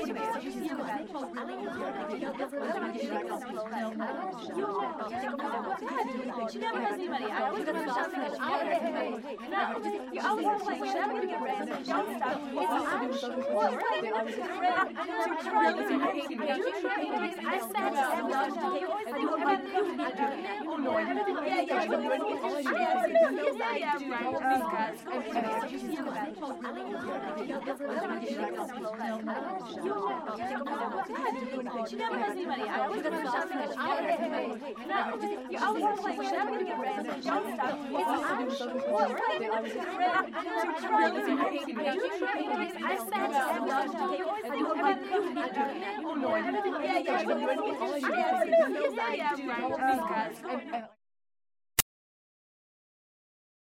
She never has any money. I always get the shopping that she never has any money. No, you always have like, she's never gonna get random junk stuff. I'm sure. I spent you always do she never has any money. I always get the shopping that she never has any money. No, you always have like, she's never gonna get random junk stuff. I'm sure. I spent you always do